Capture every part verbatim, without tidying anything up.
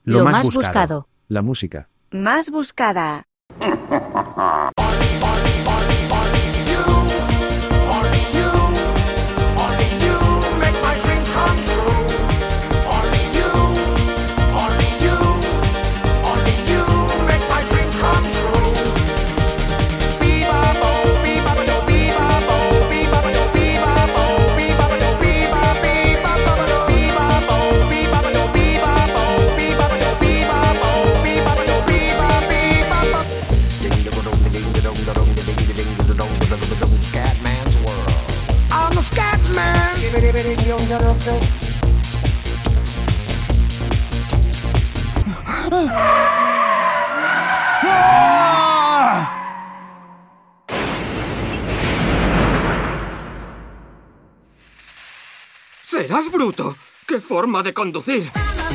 Lo, Lo más, más buscado. buscado. La música. Más buscada. ¡Serás bruto! ¡Qué forma de conducir!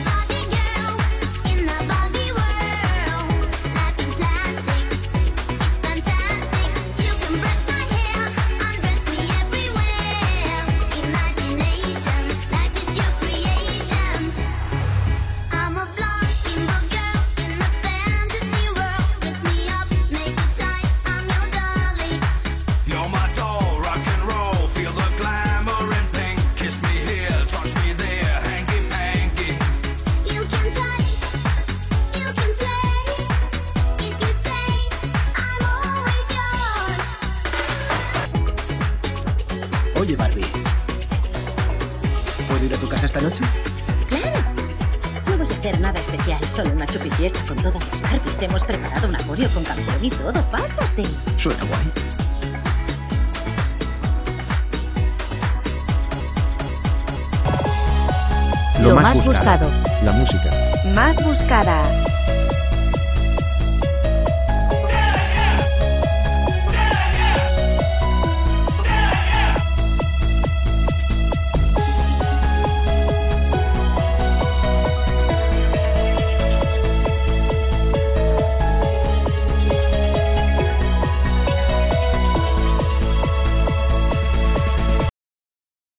Oye, Barbie, ¿puedo ir a tu casa esta noche? ¡Claro! No voy a hacer nada especial, solo una chupifiesta con todas las Barbies. Hemos preparado un acorio con campeón y todo. ¡Pásate! Suena guay. Lo, más buscado. La música. Más buscada.